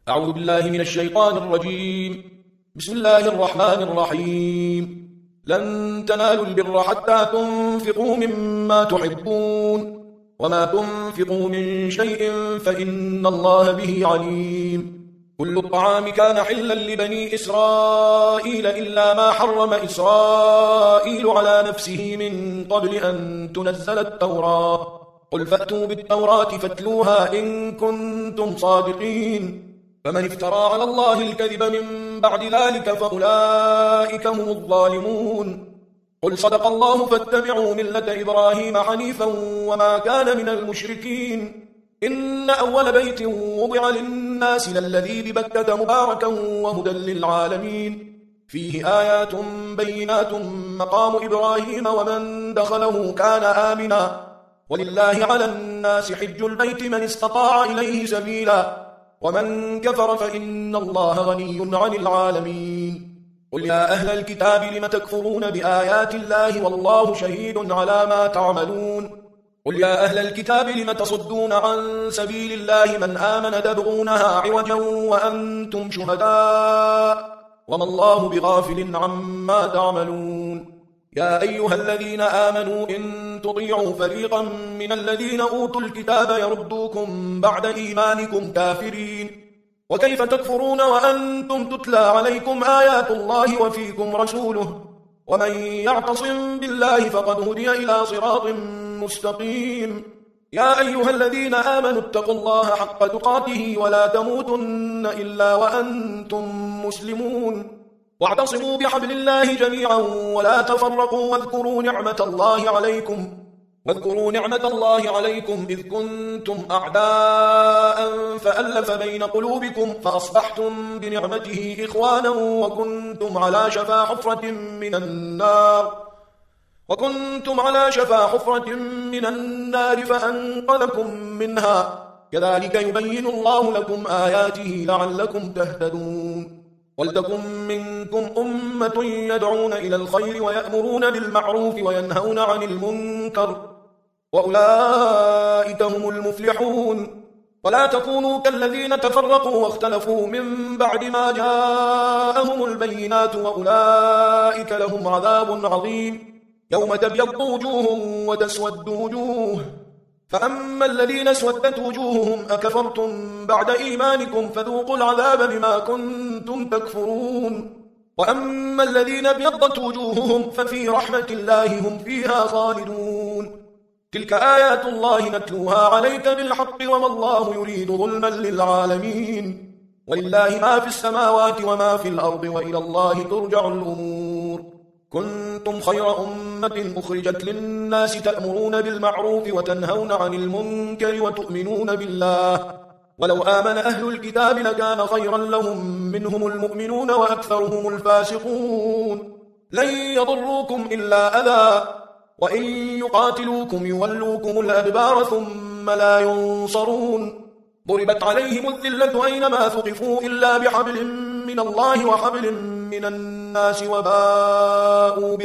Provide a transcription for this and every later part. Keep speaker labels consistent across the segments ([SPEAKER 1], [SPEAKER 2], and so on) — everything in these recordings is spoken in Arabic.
[SPEAKER 1] أعوذ بالله من الشيطان الرجيم. بسم الله الرحمن الرحيم. لن تنالوا البر حتى تنفقوا مما تحبون وما تنفقوا من شيء فإن الله به عليم. كل الطعام كان حلا لبني إسرائيل إلا ما حرم إسرائيل على نفسه من قبل أن تنزل التوراة. قل فأتوا بالتوراة فاتلوها إن كنتم صادقين. فمن افترى على الله الكذب من بعد ذلك فأولئك هم الظالمون. قل صدق الله فاتبعوا ملة إبراهيم حنيفا وما كان من المشركين. إن أول بيت وضع للناس للذي ببكة مباركا وهدى للعالمين فيه آيات بينات مقام إبراهيم ومن دخله كان آمنا ولله على الناس حج البيت من استطاع إليه سبيلا ومن كفر فإن الله غني عن العالمين. قل يا أهل الكتاب لم تكفرون بآيات الله والله شهيد على ما تعملون. قل يا أهل الكتاب لم تصدون عن سبيل الله من آمن تبغونها عوجا وأنتم شهداء وما الله بغافل عما تعملون. يا أيها الذين آمنوا إن تطيعوا فريقا من الذين أوتوا الكتاب يردوكم بعد إيمانكم كافرين. وكيف تكفرون وأنتم تتلى عليكم آيات الله وفيكم رسوله ومن يعتصم بالله فقد هدي إلى صراط مستقيم. يا أيها الذين آمنوا اتقوا الله حق تقاته ولا تموتن إلا وأنتم مسلمون. واعتصموا بحبل الله جميعا ولا تفرقوا واذكروا نعمة الله عليكم إذ كنتم أعداء فألف بين قلوبكم فأصبحتم بنعمته إخوانا وكنتم على شفا حفرة من النار فأنقذكم منها كذلك يبين الله لكم آياته لعلكم تهتدون. ولتكن منكم أمة يدعون إلى الخير ويأمرون بالمعروف وينهون عن المنكر وأولئك هم المفلحون. ولا تكونوا كالذين تفرقوا واختلفوا من بعد ما جاءهم البينات وأولئك لهم عذاب عظيم يوم تبيض وجوه وتسود وجوه فأما الذين اسودت وجوههم أكفرتم بعد إيمانكم فذوقوا العذاب بما كنتم تكفرون. وأما الذين ابيضت وجوههم ففي رحمة الله هم فيها خالدون. تلك آيات الله نتلوها عليك بالحق وما الله يريد ظلما للعالمين. ولله ما في السماوات وما في الأرض وإلى الله ترجع الأمور. كنتم خير أمة أخرجت للناس تأمرون بالمعروف وتنهون عن المنكر وتؤمنون بالله ولو آمن أهل الكتاب لكان خيرا لهم منهم المؤمنون وأكثرهم الفاسقون. لن يضروكم إلا أذى وإن يقاتلوكم يولوكم الأدبار ثم لا ينصرون. ضربت عليهم الذلة أينما ثقفوا إلا بحبل من الله وحبل من الناس وباءوا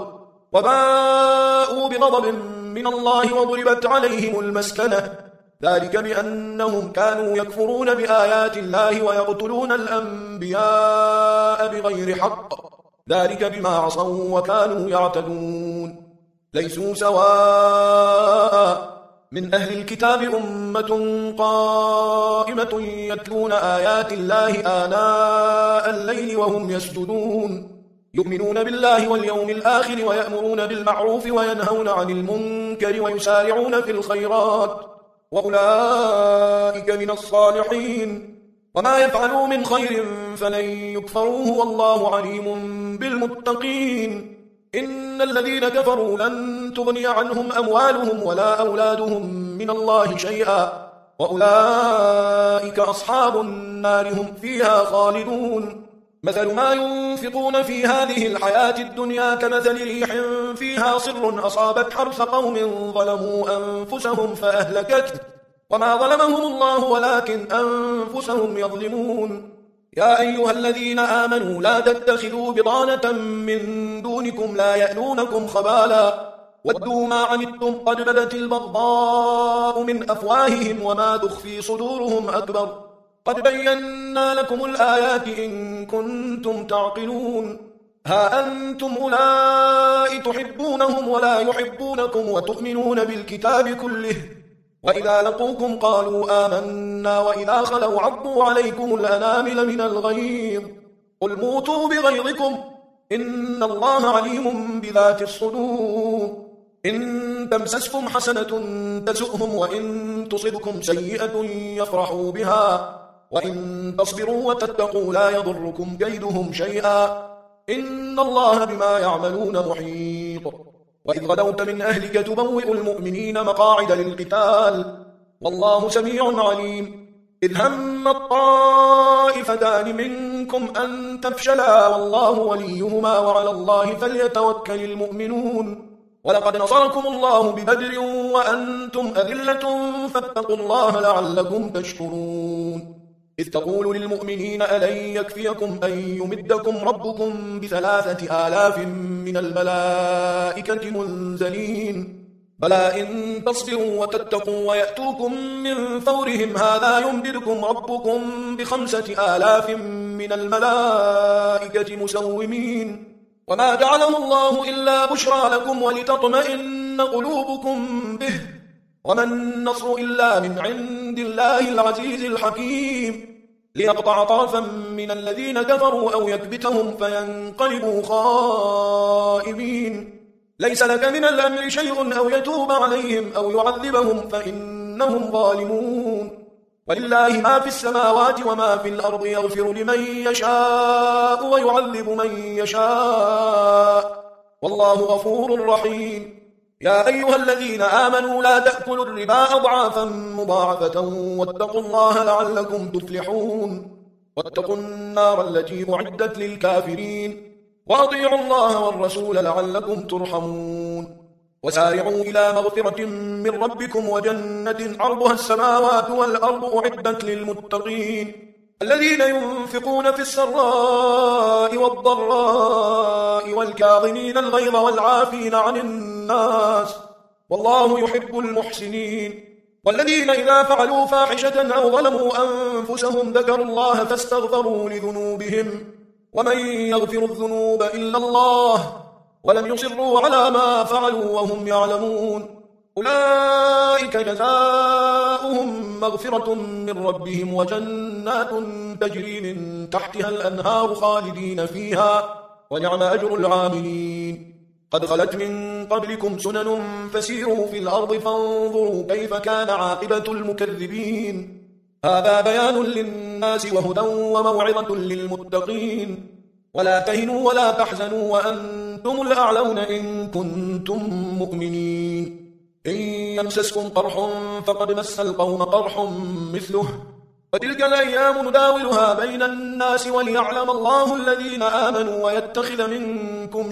[SPEAKER 1] بغضب من الله وضربت عليهم المسكنة ذلك بأنهم كانوا يكفرون بآيات الله ويقتلون الأنبياء بغير حق ذلك بما عصوا وكانوا يعتدون. ليسوا سواء من أهل الكتاب أمة قائمة يتلون آيات الله آناء الليل وهم يسجدون يؤمنون بالله واليوم الآخر ويأمرون بالمعروف وينهون عن المنكر ويسارعون في الخيرات وأولئك من الصالحين. وما يفعلوا من خير فلن يكفروه والله عليم بالمتقين. إن الذين كفروا لن تغني عنهم أموالهم ولا أولادهم من الله شيئا وأولئك أصحاب النار هم فيها خالدون. مثل ما ينفقون في هذه الحياة الدنيا كمثل ريح فيها صر أصابت حرث قوم ظلموا أنفسهم فأهلكته وما ظلمهم الله ولكن أنفسهم يظلمون. يا أيها الذين آمنوا لا تتخذوا بطانة من دونكم لا يألونكم خبالا ودوا ما عنتم قد بدت البغضاء من أفواههم وما تخفي صدورهم أكبر قد بينا لكم الآيات إن كنتم تعقلون ها أنتم أولئك تحبونهم ولا يحبونكم وتؤمنون بالكتاب كله وإذا لقوكم قالوا آمنا وإذا خلوا عضوا عليكم الأنامل من الغيظ قل موتوا بغيظكم إن الله عليم بذات الصدور إن تمسسكم حسنة تسؤهم وإن تصبكم سيئة يفرحوا بها وإن تصبروا وتتقوا لا يضركم كيدهم شيئا إن الله بما يعملون محيط وإذ غدوت من أهلك تبوئ المؤمنين مقاعد للقتال والله سميع عليم إذ هم الطائفتان منكم أن تفشلا والله وليهما وعلى الله فليتوكل المؤمنون ولقد نصركم الله ببدر وأنتم أذلة فاتقوا الله لعلكم تشكرون إذ تقول للمؤمنين ألن يكفيكم أن يمدكم ربكم ب3,000 من الملائكة منزلين بلى إن تصبروا وتتقوا ويأتوكم من فورهم هذا يمددكم ربكم ب5,000 من الملائكة مسومين وما جعله الله إلا بشرى لكم ولتطمئن قلوبكم به وما النصر إلا من عند الله العزيز الحكيم ليقطع طرفا من الذين كفروا أو يكبتهم فينقلبوا خائبين ليس لك من الأمر شيء أو يتوب عليهم أو يعذبهم فإنهم ظالمون ولله ما في السماوات وما في الأرض يغفر لمن يشاء ويعذب من يشاء والله غفور رحيم يا أيها الذين آمنوا لا تأكلوا الربا أضعافا مضاعفة واتقوا الله لعلكم تفلحون واتقوا النار التي أعدت للكافرين وأطيعوا الله والرسول لعلكم ترحمون وسارعوا إلى مغفرة من ربكم وجنة عرضها السماوات والأرض أعدت للمتقين الذين ينفقون في السراء والضراء والكاظمين الغيظ والعافين عن الناس والله يحب المحسنين والذين إذا فعلوا فاحشة أو ظلموا أنفسهم ذكروا الله فاستغفروا لذنوبهم ومن يغفر الذنوب إلا الله ولم يصروا على ما فعلوا وهم يعلمون أولئك جزاؤهم مغفرة من ربهم وجنات تجري من تحتها الأنهار خالدين فيها ونعم أجر العاملين قد خلت من قبلكم سنن فسيروا في الأرض فانظروا كيف كان عاقبة المكذبين هذا بيان للناس وهدى وموعظة للمتقين ولا تهنوا ولا تحزنوا وأنتم الأعلون إن كنتم مؤمنين إن يمسسكم قرح فقد مس القوم قرح مثله وتلك الأيام نداولها بين الناس وليعلم الله الذين آمنوا ويتخذ منكم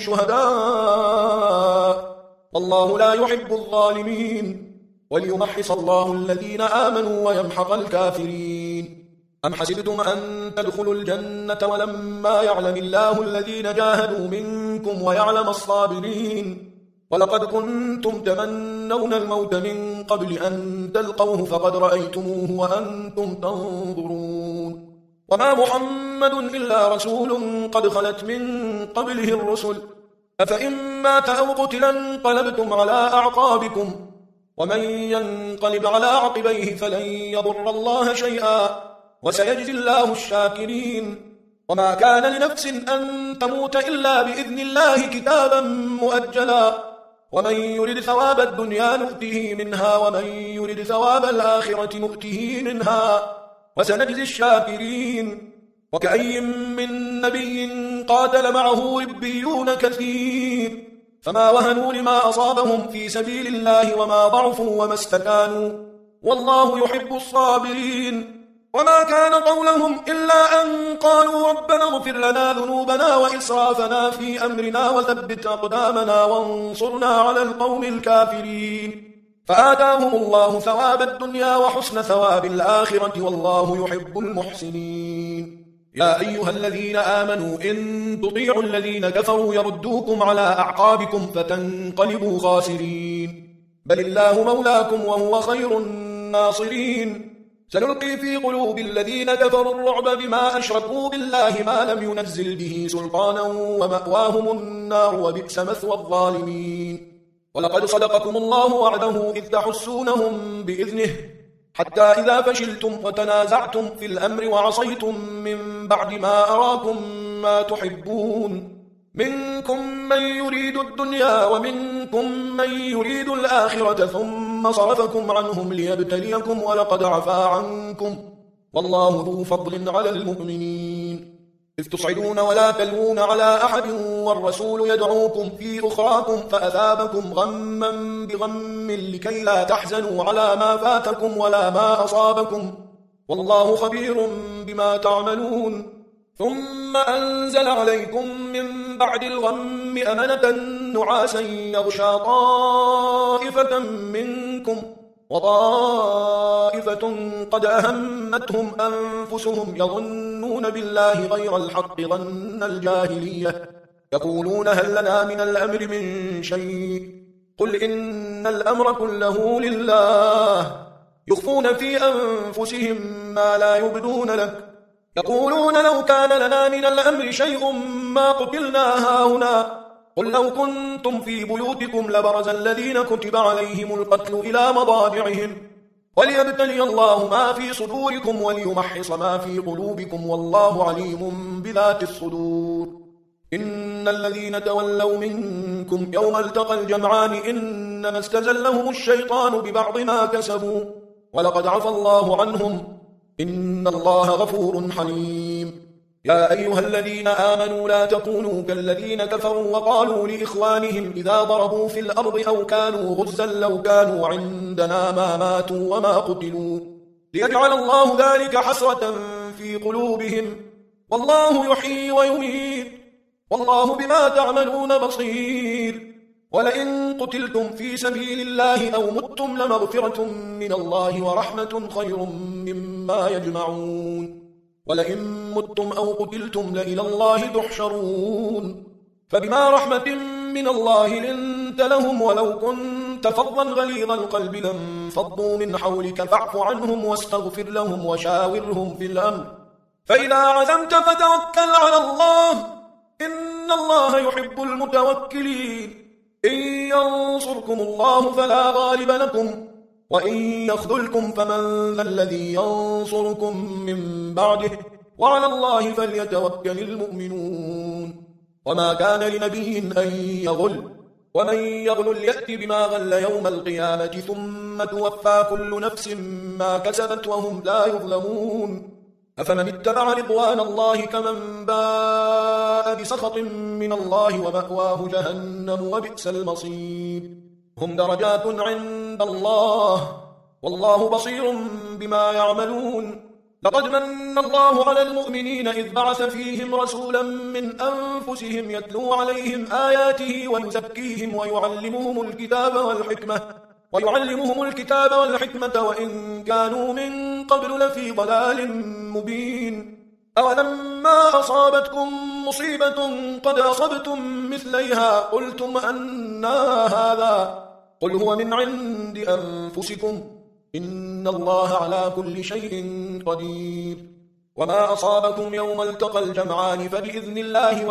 [SPEAKER 1] شهداء والله لا يحب الظالمين وليمحص الله الذين آمنوا ويمحق الكافرين أم حسبتم أن تدخلوا الجنة ولما يعلم الله الذين جاهدوا منكم ويعلم الصابرين ولقد كنتم تمنون الموت من قبل أن تلقوه فقد رأيتموه وأنتم تنظرون وما محمد إلا رسول قد خلت من قبله الرسل أفإن مات أو قتل انقلبتم على أعقابكم ومن ينقلب على عقبيه فلن يضر الله شيئا وسيجزي الله الشاكرين وما كان لنفس أن تموت إلا بإذن الله كتابا مؤجلا ومن يرد ثواب الدنيا نؤته منها ومن يرد ثواب الآخرة نؤته منها وسنجزي الشاكرين وكأي من نبي قاتل معه ربيون كثير فما وهنوا لما أصابهم في سبيل الله وما ضعفوا وما استكانوا والله يحب الصابرين وما كان قولهم إلا أن قالوا ربنا اغفر لنا ذنوبنا وإسرافنا في أمرنا وثبت أقدامنا وانصرنا على القوم الكافرين فآتاهم الله ثواب الدنيا وحسن ثواب الآخرة والله يحب المحسنين يا أيها الذين آمنوا إن تطيعوا الذين كفروا يردوكم على أعقابكم فتنقلبوا خاسرين بل الله مولاكم وهو خير الناصرين سنلقي في قلوب الذين كفروا الرعب بما أشركوا بالله ما لم ينزل به سلطانا ومأواهم النار وبئس مثوى الظالمين. ولقد صدقكم الله وعده إذ تحسونهم بإذنه حتى إذا فشلتم وتنازعتم في الأمر وعصيتم من بعد ما أراكم ما تحبون منكم من يريد الدنيا ومنكم من يريد الآخرة ثم صرفكم عنهم ليبتليكم ولقد عفا عنكم والله ذو فضل على المؤمنين. إذ تصعدون ولا تلوون على أحد والرسول يدعوكم في أخراكم فأثابكم غما بغم لكي لا تحزنوا على ما فاتكم ولا ما أصابكم والله خبير بما تعملون. ثم أنزل عليكم من بعد الغم أمنة نعاسا يغشى طائفة منكم وطائفة قد أهمتهم أنفسهم يظنون بالله غير الحق ظن الجاهلية يقولون هل لنا من الأمر من شيء قل إن الأمر كله لله يخفون في أنفسهم ما لا يبدون لك يقولون لو كان لنا من الأمر شيء ما قتلنا هاهنا قل لو كنتم في بيوتكم لبرز الذين كتب عليهم القتل إلى مضاجعهم وليبتلي الله ما في صدوركم وليمحص ما في قلوبكم والله عليم بذات الصدور. إن الذين تولوا منكم يوم التقى الجمعان إنما استزلهم الشيطان ببعض ما كسبوا ولقد عفى الله عنهم إن الله غفور حليم. يا أيها الذين آمنوا لا تكونوا كالذين كفروا وقالوا لإخوانهم إذا ضربوا في الأرض أو كانوا غزا لو كانوا عندنا ما ماتوا وما قتلوا ليجعل الله ذلك حسرة في قلوبهم والله يحيي ويميت والله بما تعملون بصير. ولئن قتلتم في سبيل الله أو متم لمغفرة من الله ورحمة خير مما يجمعون. ولئن متم أو قتلتم لإلى الله تحشرون. فبما رحمة من الله لنت لهم ولو كنت فظا غليظ القلب لانفضوا من حولك فاعف عنهم واستغفر لهم وشاورهم في الأمر فإذا عزمت فتوكل على الله إن الله يحب المتوكلين. إن ينصركم الله فلا غالب لكم وإن يخذلكم فمن ذا الذي ينصركم من بعده وعلى الله فليتوكل المؤمنون. وما كان لنبي أن يغل ومن يغل يأت بما غل يوم القيامة ثم توفى كل نفس ما كسبت وهم لا يظلمون. أفمن اتبع رضوان الله كمن باء بسخط من الله ومأواه جهنم وبئس المصير. هم درجات عند الله والله بصير بما يعملون. لقد من الله على المؤمنين إذ بعث فيهم رسولا من أنفسهم يتلو عليهم آياته ويزكيهم ويعلمهم الكتاب والحكمة وإن كانوا من قبل لفي ضلال مبين. أولما أصابتكم مصيبة قد أصبتم مثليها قلتم أنى هذا قل هو من عند أنفسكم إن الله على كل شيء قدير. وما أصابكم يوم التقى الجمعان فبإذن الله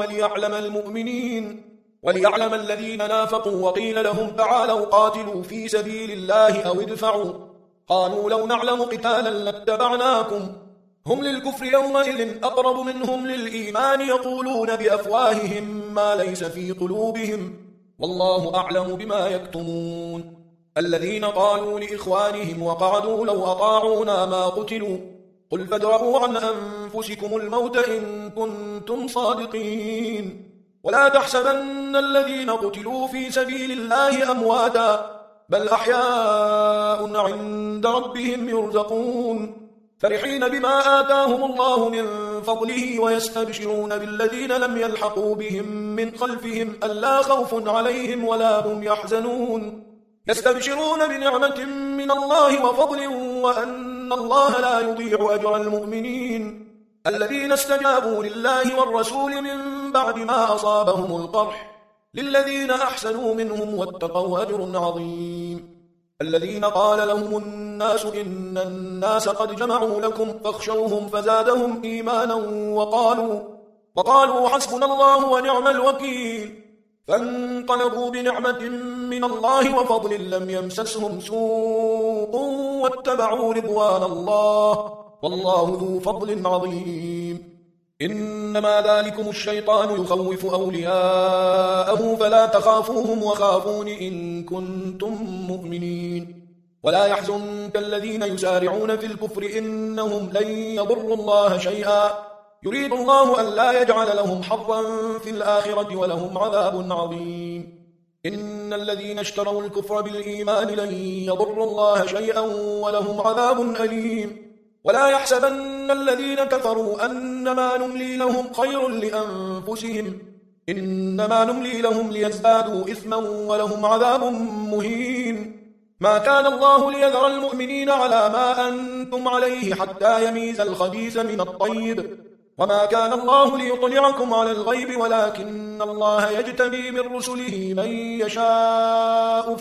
[SPEAKER 1] وليعلم الذين نافقوا وقيل لهم تعالوا قاتلوا في سبيل الله أو ادفعوا قالوا لو نعلم قتالا لاتبعناكم هم للكفر يومئذ أقرب منهم للإيمان يقولون بأفواههم ما ليس في قلوبهم والله أعلم بما يكتمون. الذين قالوا لإخوانهم وقعدوا لو أطاعونا ما قتلوا قل فادرءوا عن أنفسكم الموت إن كنتم صادقين. ولا تحسبن الذين قتلوا في سبيل الله أمواتا بل أحياء عند ربهم يرزقون فرحين بما آتاهم الله من فضله ويستبشرون بالذين لم يلحقوا بهم من خلفهم ألا خوف عليهم ولا هم يحزنون. يستبشرون بنعمة من الله وفضل وأن الله لا يضيع أجر المؤمنين الذين استجابوا لله والرسول من بعد ما أصابهم القرح للذين أحسنوا منهم واتقوا أجر عظيم. الذين قال لهم الناس إن الناس قد جمعوا لكم فاخشوهم فزادهم إيمانا وقالوا حسبنا الله ونعم الوكيل فانقلبوا بنعمة من الله وفضل لم يمسسهم سوء واتبعوا رضوان الله والله ذو فضل عظيم إنما ذلكم الشيطان يخوف أولياءه فلا تخافوهم وخافون إن كنتم مؤمنين ولا يحزنك الذين يسارعون في الكفر إنهم لن يضروا الله شيئا يريد الله أن لا يجعل لهم حظا في الآخرة ولهم عذاب عظيم إن الذين اشتروا الكفر بالإيمان لن يضروا الله شيئا ولهم عذاب أليم ولا يحسبن الذين كفروا أنما نملي لهم خير لأنفسهم إنما نملي لهم ليزدادوا إثما ولهم عذاب مهين ما كان الله ليذر المؤمنين على ما أنتم عليه حتى يميز الخبيث من الطيب وما كان الله ليطلعكم على الغيب ولكن الله يجتبي من رسله من يشاء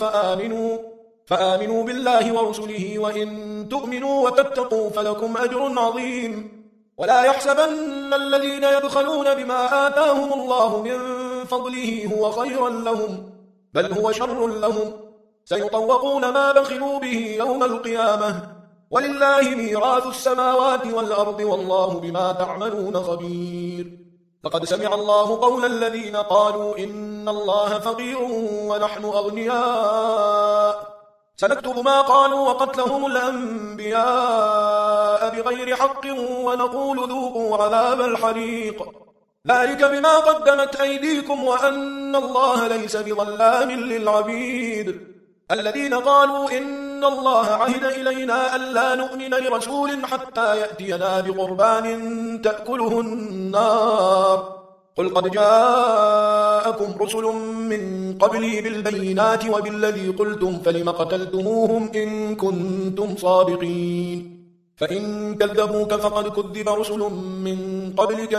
[SPEAKER 1] فآمنوا بالله ورسله وإن تؤمنوا وتتقوا فلكم أجر عظيم ولا يحسبن الذين يبخلون بما آتاهم الله من فضله هو خيرا لهم بل هو شر لهم سيطوقون ما بخلوا به يوم القيامة ولله ميراث السماوات والأرض والله بما تعملون خبير لقد سمع الله قول الذين قالوا إن الله فقير ونحن أغنياء سنكتب ما قالوا وقتلهم الأنبياء بغير حق ونقول ذوقوا عذاب الحريق ذلك بما قدمت أيديكم وأن الله ليس بظلام للعبيد الذين قالوا إن الله عهد إلينا ألا نؤمن لرسول حتى يأتينا بقربان تأكله النار قل قد جاءكم رسل من قبلي بالبينات وبالذي قلتم فلم قتلتموهم إن كنتم صادقين فإن كذبوك فقد كذب رسل من قبلك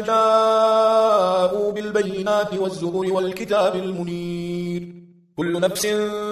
[SPEAKER 1] جاءوا بالبينات والزبر والكتاب المنير كل نفس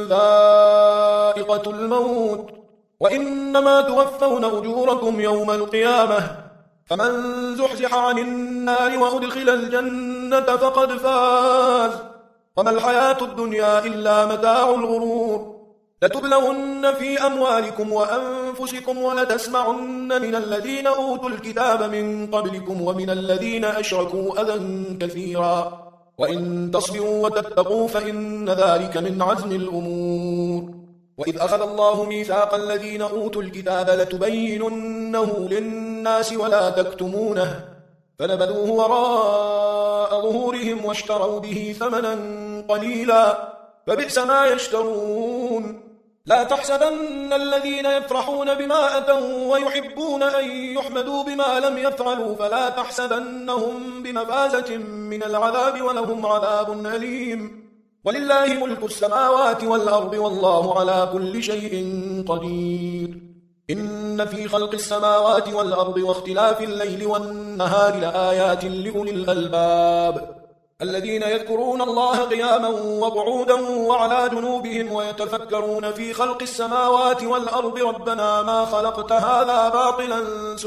[SPEAKER 1] ذائقة الموت وإنما توفون أجوركم يوم القيامة فمن زحزح عن النار وأدخل الجنة فقد فاز وما الحياة الدنيا إلا متاع الغرور لتبلغن في أموالكم وأنفسكم ولتسمعن من الذين أوتوا الكتاب من قبلكم ومن الذين أشركوا أذى كثيرا وإن تصبروا وتتقوا فإن ذلك من عزم الأمور وإذ أخذ الله ميثاق الذين أوتوا الكتاب لتبيننه للناس ولا تكتمونه فنبذوه وراء ظهورهم واشتروا به ثمنا قليلا فبئس ما يشترون لا تحسبن الذين يفرحون بما أتوا ويحبون أن يحمدوا بما لم يفعلوا فلا تحسبنهم بمفازة من العذاب ولهم عذاب أليم ولله ملك السماوات والأرض والله على كل شيء قدير إن في خلق السماوات والأرض واختلاف الليل والنهار لآيات لأولي الألباب الذين يذكرون الله قياما وقعودا وعلى جنوبهم ويتفكرون في خلق السماوات والأرض ربنا ما خلقت هذا باطلا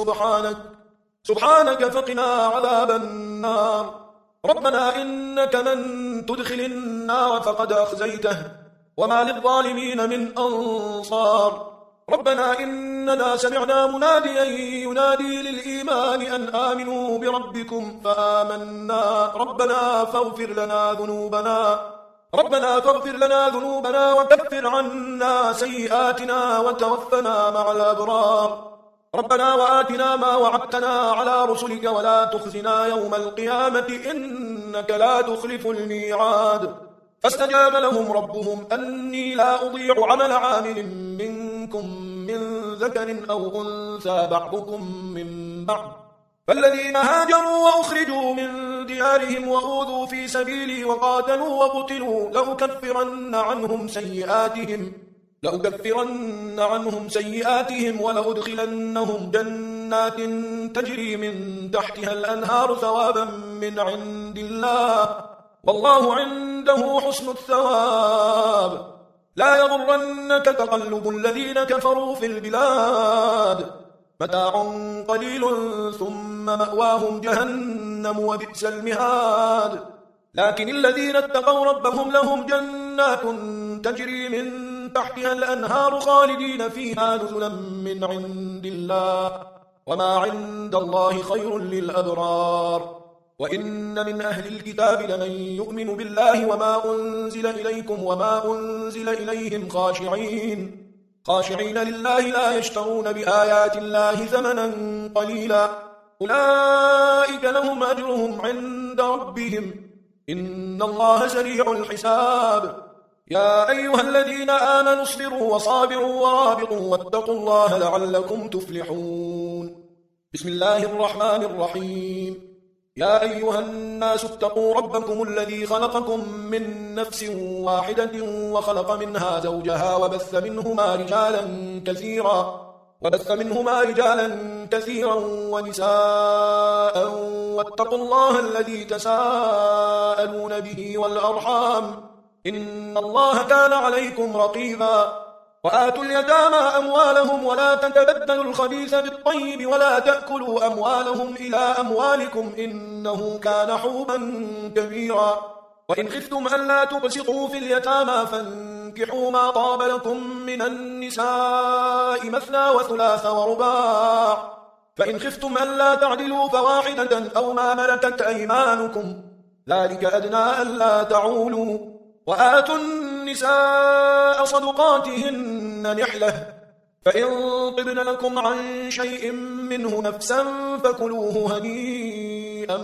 [SPEAKER 1] سبحانك فقنا عذاب النار ربنا إنك من تدخل النار فقد أخزيته وما للظالمين من أنصار ربنا إننا سمعنا مناديا ينادي للإيمان أن آمنوا بربكم فآمنا ربنا فاغفر لنا ذنوبنا وكفر عنا سيئاتنا وتوفنا مع الأبرار ربنا وآتنا ما وعدتنا على رسلك ولا تخزنا يوم القيامة إنك لا تخلف الميعاد فاستجاب لهم ربهم أني لا أضيع عمل عامل منكم من ذكر أو أنثى بعضكم من بعض فالذين هاجروا وأخرجوا من ديارهم وأوذوا في سبيلي وقاتلوا وقتلوا لأكفرن عنهم سيئاتهم ولأدخلنهم جنات تجري من تحتها الأنهار ثوابا من عند الله والله عنده حسن الثواب لا يغرنك تقلب الذين كفروا في البلاد متاع قليل ثم مأواهم جهنم وبئس المهاد لكن الذين اتقوا ربهم لهم جنات تجري من تحتها الأنهار خالدين فيها نزلا من عند الله وما عند الله خير للأبرار وإن من أهل الكتاب لمن يؤمن بالله وما أنزل إليكم وما أنزل إليهم خاشعين لله لا يشترون بآيات الله ثمنا قليلا أولئك لهم أجرهم عند ربهم إن الله سريع الحساب يا أيها الذين آمنوا اصبروا وصابروا ورابطوا واتقوا الله لعلكم تفلحون بسم الله الرحمن الرحيم يا أيها الناس اتقوا ربكم الذي خلقكم من نفس واحدة وخلق منها زوجها وبث منهما رجالا كثيرا ونساء واتقوا الله الذي تساءلون به والأرحام إن الله كان عليكم رقيبا وآتوا اليتامى أموالهم ولا تتبدلوا الخبيث بالطيب ولا تأكلوا أموالهم إلى أموالكم إنه كان حوبا كبيرا وإن خفتم ألا تقسطوا في اليتامى فانكحوا ما طاب لكم من النساء مثنى وثلاث ورباع فإن خفتم ألا تعدلوا فواحدة أو ما ملكت أيمانكم ذلك أدنى ألا تعولوا وآتوا النساء صدقاتهن نحلة فإن طبن لكم عن شيء منه نفسا فكلوه هنيئا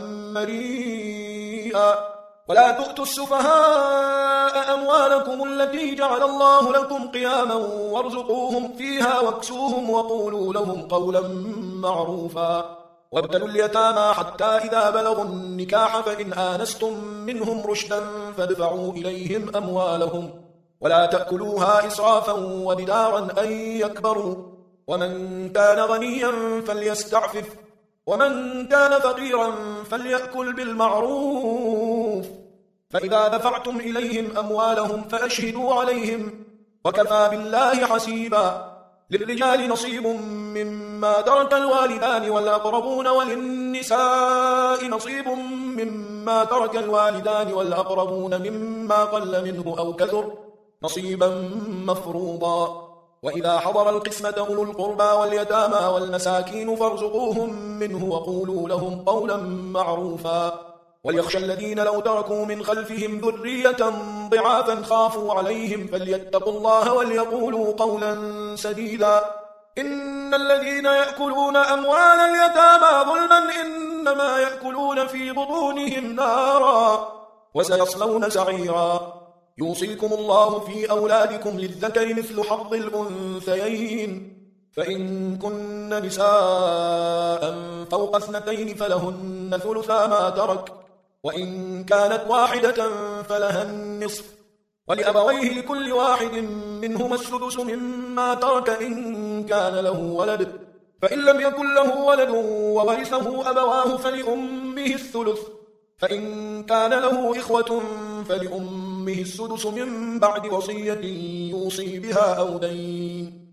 [SPEAKER 1] مريئا ولا تؤتوا السفهاء أموالكم التي جعل الله لكم قياما وارزقوهم فيها واكسوهم وقولوا لهم قولا معروفا وابتلوا اليتامى حتى إذا بلغوا النكاح فإن آنستم منهم رشدا فادفعوا إليهم أموالهم ولا تأكلوها إسرافا وبدارا أن يكبروا ومن كان غنيا فليستعفف ومن كان فقيرا فليأكل بالمعروف فإذا دفعتم إليهم أموالهم فأشهدوا عليهم وكفى بالله حسيبا للرجال نصيب مما ترك الوالدان والأقربون وللنساء نصيب مما ترك الوالدان والأقربون مما قل منه أو كثر نصيبا مفروضا وإذا حضر القسمة أولو القربى واليتامى والمساكين فارزقوهم منه وقولوا لهم قولا معروفا وليخشى الذين لو تركوا من خلفهم ذرية ضعافا خافوا عليهم فليتقوا الله وليقولوا قولا سديدا إن الذين يأكلون أموال اليتامى ظلما إنما يأكلون في بطونهم نارا وسيصلون سعيرا يوصيكم الله في أولادكم للذكر مثل حظ الأنثيين فإن كن نساء فوق 2 فلهن ثلثا ما ترك وإن كانت واحدة فلها النصف ولأبويه لكل واحد منهما السدس مما ترك إن كان له ولد فإن لم يكن له ولد وورثه أبواه فلأمه الثلث فإن كان له إخوة فلأمه السدس من بعد وصية يوصي بها أو دين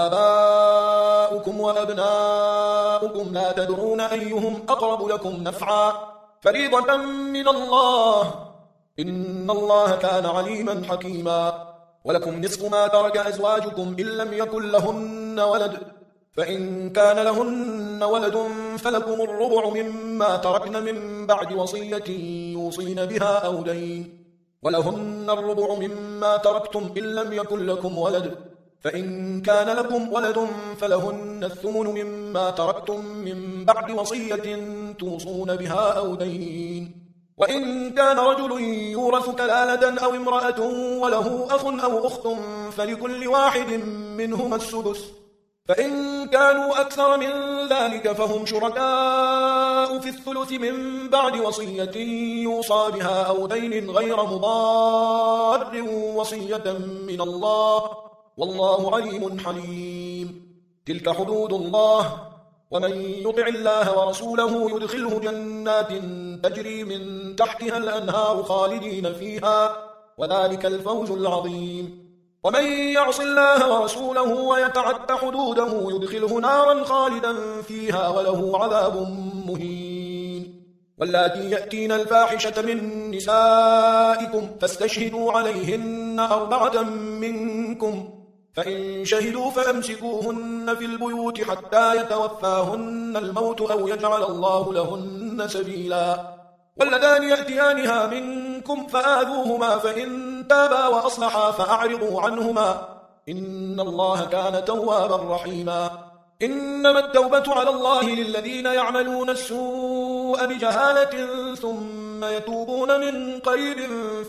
[SPEAKER 1] آباؤكم وأبناؤكم لا تدرون أيهم أقرب لكم نفعا فريضة من الله إن الله كان عليما حكيما ولكم نصف ما ترك أزواجكم إن لم يكن لهن ولد فإن كان لهن ولد فلكم الربع مما تركن من بعد وصية يوصين بها أو دين ولهن الربع مما تركتم إن لم يكن لكم ولد فإن كان لكم ولد فلهن الثمن مما تركتم من بعد وصية توصون بها أو دين وإن كان رجل يورث كلالة أو امرأة وله أخ أو أخت فلكل واحد منهما السدس فإن كانوا أكثر من ذلك فهم شركاء في الثلث من بعد وصية يوصى بها أو دين غير مضار وصية من الله والله عليم حليم تلك حدود الله ومن يطع الله ورسوله يدخله جنات تجري من تحتها الأنهار خالدين فيها وذلك الفوز العظيم ومن يعص الله ورسوله ويتعد حدوده يدخله نارا خالدا فيها وله عذاب مهين. واللاتي يأتين الفاحشة من نسائكم فاستشهدوا عليهن 4 منكم، فإن شهدوا فأمسكوهن في البيوت حتى يتوفاهن الموت أو يجعل الله لهن سبيلا. واللذان يأتيانها منكم فآذوهما، فإن تابا وأصلحا فأعرضوا عنهما، إن الله كان توابا رحيما. إنما التوبة على الله للذين يعملون السوء بجهالة ثم يتوبون من قريب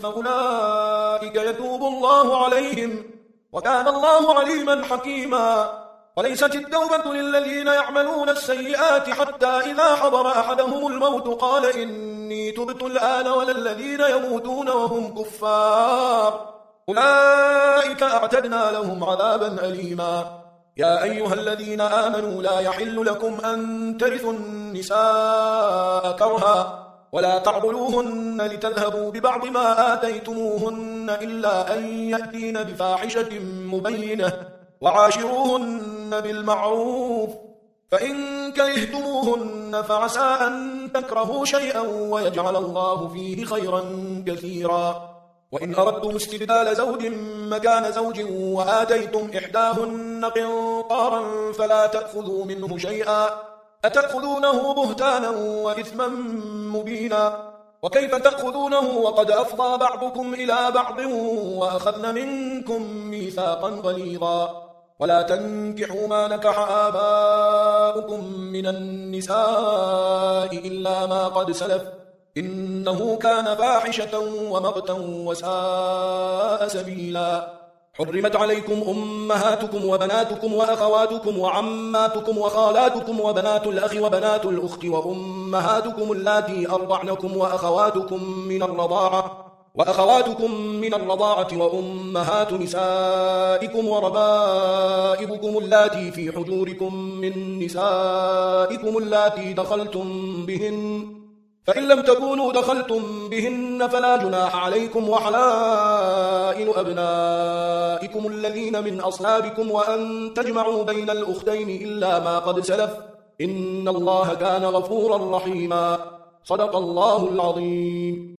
[SPEAKER 1] فأولئك يتوب الله عليهم، وكان الله عليما حكيما. وليست التوبة للذين يعملون السيئات حتى إذا حضر أحدهم الموت قال إني تبت الآن، ولا الذين يموتون وهم كفار، أولئك أعتدنا لهم عذابا أليما. يا أيها الذين آمنوا لا يحل لكم أن ترثوا النساء كرها ولا تعضلوهن لتذهبوا ببعض ما آتيتموهن إلا أن يأتين بفاحشة مبينة، وعاشروهن بالمعروف، فإن كرهتموهن فعسى أن تكرهوا شيئا ويجعل الله فيه خيرا كثيرا. وإن أردتم استبدال زوج مكان زوج وآتيتم إحداهن قنطارا فلا تأخذوا منه شيئا، أتأخذونه بهتانا وإثما مبينا. وكيف تأخذونه وقد أفضى بعضكم إلى بعض وأخذن منكم ميثاقا غليظا. ولا تنكحوا ما نكح آباؤكم من النساء إلا ما قد سلف، إنه كان فاحشة ومقتا وساء سبيلا. حرمت عليكم أمهاتكم وبناتكم وأخواتكم وعماتكم وخالاتكم وبنات الأخ وبنات الأخت وأمهاتكم اللاتي أرضعنكم وأخواتكم من الرضاعة وأمهات نسائكم وربائبكم اللاتي في حجوركم من نسائكم اللاتي دخلتم بهن، فإن لم تكونوا دخلتم بهن فلا جناح عليكم، وحلائل أبنائكم الذين من أصلابكم، وأن تجمعوا بين الأختين إلا ما قد سلف، إن الله كان غفورا رحيما. صدق الله العظيم.